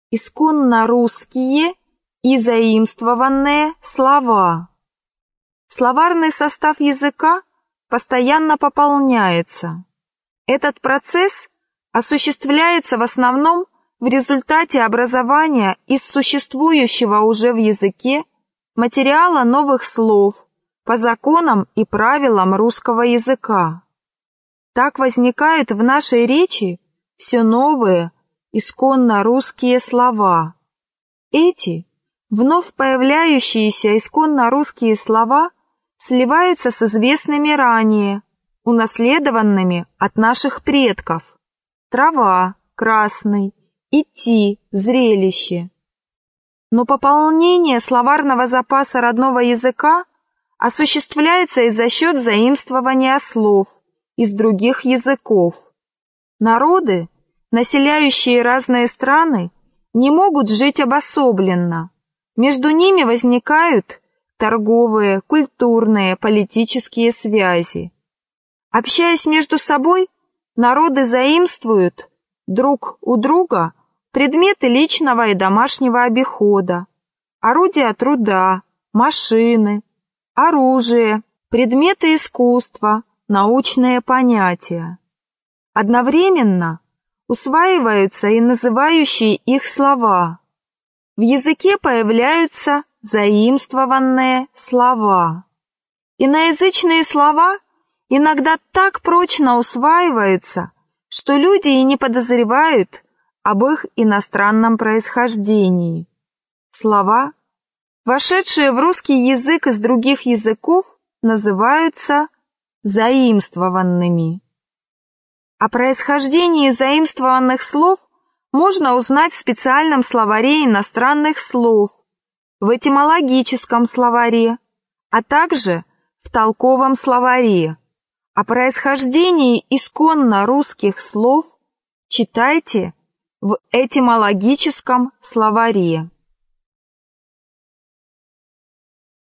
исконно русские и заимствованные слова. Словарный состав языка постоянно пополняется. Этот процесс осуществляется в основном в результате образования из существующего уже в языке материала новых слов по законам и правилам русского языка. Так возникают в нашей речи все новые, исконно русские слова. Эти вновь появляющиеся исконно русские слова сливаются с известными ранее, унаследованными от наших предков: трава, красный, идти, зрелище. Но пополнение словарного запаса родного языка осуществляется и за счет заимствования слов из других языков. Народы, населяющие разные страны, не могут жить обособленно. Между ними возникают торговые, культурные, политические связи. Общаясь между собой, народы заимствуют друг у друга предметы личного и домашнего обихода, орудия труда, машины, оружие, предметы искусства, научные понятия. Одновременно усваиваются и называющие их слова. В языке появляются заимствованные слова. Иноязычные слова иногда так прочно усваиваются, что люди и не подозревают об их иностранном происхождении. Слова, вошедшие в русский язык из других языков, называются заимствованными. О происхождении заимствованных слов можно узнать в специальном словаре иностранных слов, в этимологическом словаре, а также в толковом словаре. О происхождении исконно русских слов читайте в этимологическом словаре.